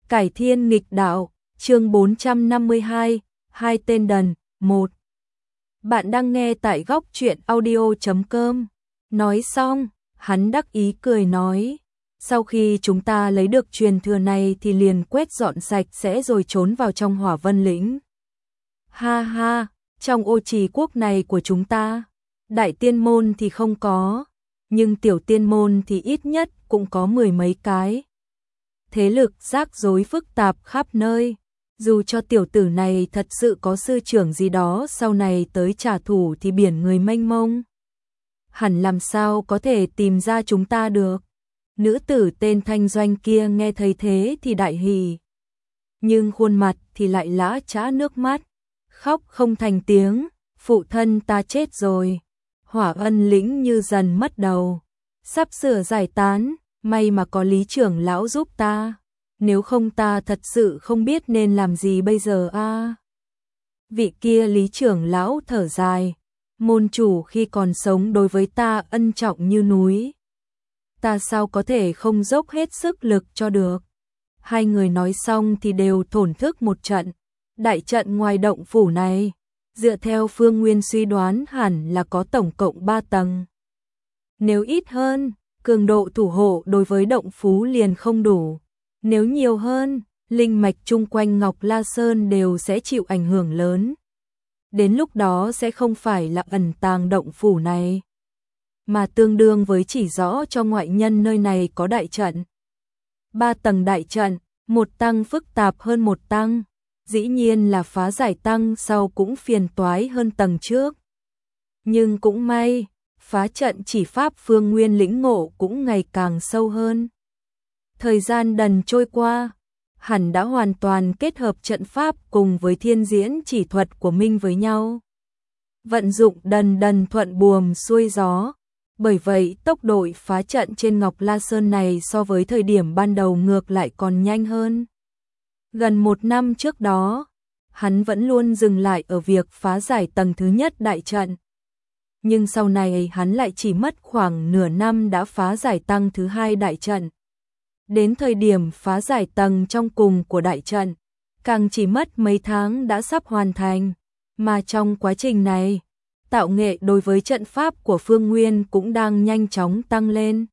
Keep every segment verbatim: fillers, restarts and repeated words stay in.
Cải thiên nghịch đạo, chương bốn trăm năm mươi hai, hai tên đần, một. Bạn đang nghe tại góc truyện audio chấm com. Nói xong, hắn đắc ý cười nói, sau khi chúng ta lấy được truyền thừa này thì liền quét dọn sạch sẽ rồi trốn vào trong Hỏa Vân lĩnh. Ha ha, trong ô trì quốc này của chúng ta, đại tiên môn thì không có, nhưng tiểu tiên môn thì ít nhất cũng có mười mấy cái. Thế lực rắc rối phức tạp khắp nơi, dù cho tiểu tử này thật sự có sư trưởng gì đó sau này tới trả thù thì biển người mênh mông. Hẳn làm sao có thể tìm ra chúng ta được. Nữ tử tên Thanh Doanh kia nghe thấy thế thì đại hỉ, nhưng khuôn mặt thì lại lã chã nước mắt, khóc không thành tiếng, phụ thân ta chết rồi. Hỏa Ân lĩnh như dần mất đầu, sắp sửa giải tán, may mà có Lý trưởng lão giúp ta, nếu không ta thật sự không biết nên làm gì bây giờ a. À. Vị kia Lý trưởng lão thở dài, môn chủ khi còn sống đối với ta ân trọng như núi, ta sao có thể không dốc hết sức lực cho được. Hai người nói xong thì đều thổn thức một trận. Đại trận ngoài động phủ này, dựa theo Phương Nguyên suy đoán hẳn là có tổng cộng ba tầng. Nếu ít hơn, cường độ thủ hộ đối với động phủ liền không đủ. Nếu nhiều hơn, linh mạch chung quanh Ngọc La Sơn đều sẽ chịu ảnh hưởng lớn. Đến lúc đó sẽ không phải là ẩn tàng động phủ này, mà tương đương với chỉ rõ cho ngoại nhân nơi này có đại trận. Ba tầng đại trận, một tăng phức tạp hơn một tăng, dĩ nhiên là phá giải tăng sau cũng phiền toái hơn tầng trước. Nhưng cũng may, phá trận chỉ pháp Phương Nguyên lĩnh ngộ cũng ngày càng sâu hơn. Thời gian dần trôi qua, hẳn đã hoàn toàn kết hợp trận pháp cùng với thiên diễn chỉ thuật của Minh với nhau. Vận dụng dần dần thuận buồm xuôi gió, bởi vậy tốc độ phá trận trên Ngọc La Sơn này so với thời điểm ban đầu ngược lại còn nhanh hơn. Gần một năm trước đó, hắn vẫn luôn dừng lại ở việc phá giải tầng thứ nhất đại trận. Nhưng sau này hắn lại chỉ mất khoảng nửa năm đã phá giải tầng thứ hai đại trận. Đến thời điểm phá giải tầng trong cùng của đại trận, càng chỉ mất mấy tháng đã sắp hoàn thành. Mà trong quá trình này, tạo nghệ đối với trận pháp của Phương Nguyên cũng đang nhanh chóng tăng lên.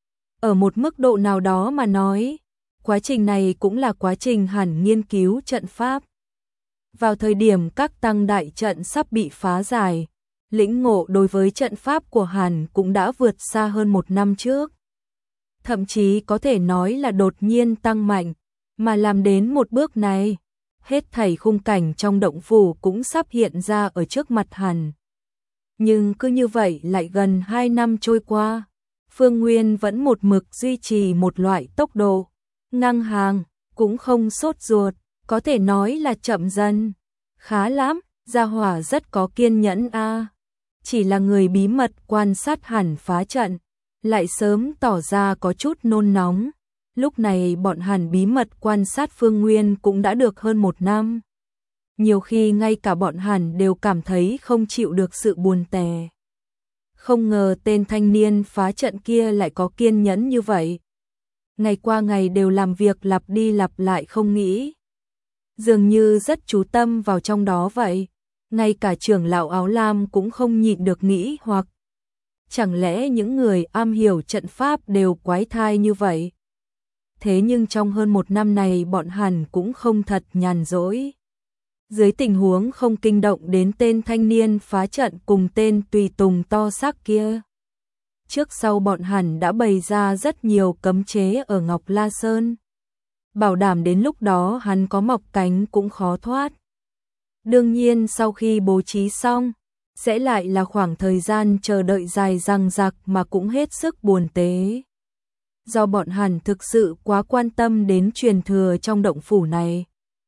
Ở một mức độ nào đó mà nói, quá trình này cũng là quá trình hẳn nghiên cứu trận pháp. Vào thời điểm các tăng đại trận sắp bị phá giải, lĩnh ngộ đối với trận pháp của hẳn cũng đã vượt xa hơn một năm trước. Thậm chí có thể nói là đột nhiên tăng mạnh, mà làm đến một bước này, hết thảy khung cảnh trong động phủ cũng sắp hiện ra ở trước mặt hẳn. Nhưng cứ như vậy lại gần hai năm trôi qua, Phương Nguyên vẫn một mực duy trì một loại tốc độ ngang hàng, cũng không sốt ruột, có thể nói là chậm dần. Khá lắm, gia hỏa rất có kiên nhẫn a. À. Chỉ là người bí mật quan sát hẳn phá trận, lại sớm tỏ ra có chút nôn nóng. Lúc này bọn hẳn bí mật quan sát Phương Nguyên cũng đã được hơn một năm. Nhiều khi ngay cả bọn hẳn đều cảm thấy không chịu được sự buồn tẻ. Không ngờ tên thanh niên phá trận kia lại có kiên nhẫn như vậy. Ngày qua ngày đều làm việc lặp đi lặp lại không nghĩ. Dường như rất chú tâm vào trong đó vậy. Ngay cả trưởng lão áo lam cũng không nhịn được nghĩ hoặc chẳng lẽ những người am hiểu trận pháp đều quái thai như vậy. Thế nhưng trong hơn một năm này bọn hẳn cũng không thật nhàn rỗi. Dưới tình huống không kinh động đến tên thanh niên phá trận cùng tên tùy tùng to xác kia, trước sau bọn hẳn đã bày ra rất nhiều cấm chế ở Ngọc La Sơn, bảo đảm đến lúc đó hắn có mọc cánh cũng khó thoát. Đương nhiên sau khi bố trí xong, sẽ lại là khoảng thời gian chờ đợi dài dằng dặc mà cũng hết sức buồn tế. Do bọn hẳn thực sự quá quan tâm đến truyền thừa trong động phủ này,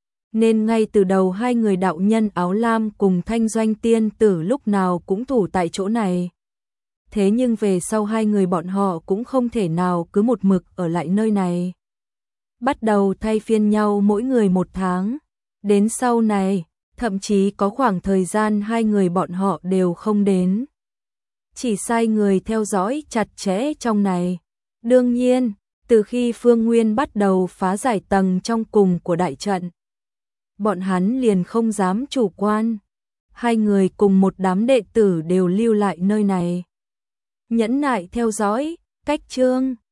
nên ngay từ đầu hai người đạo nhân áo lam cùng Thanh Doanh tiên tử lúc nào cũng thủ tại chỗ này. Thế nhưng về sau hai người bọn họ cũng không thể nào cứ một mực ở lại nơi này. Bắt đầu thay phiên nhau mỗi người một tháng. Đến sau này, thậm chí có khoảng thời gian hai người bọn họ đều không đến. Chỉ sai người theo dõi chặt chẽ trong này. Đương nhiên, Từ khi Phương Nguyên bắt đầu phá giải tầng trong cùng của đại trận, bọn hắn liền không dám chủ quan. Hai người cùng một đám đệ tử đều lưu lại nơi này, nhẫn nại theo dõi. Cách chương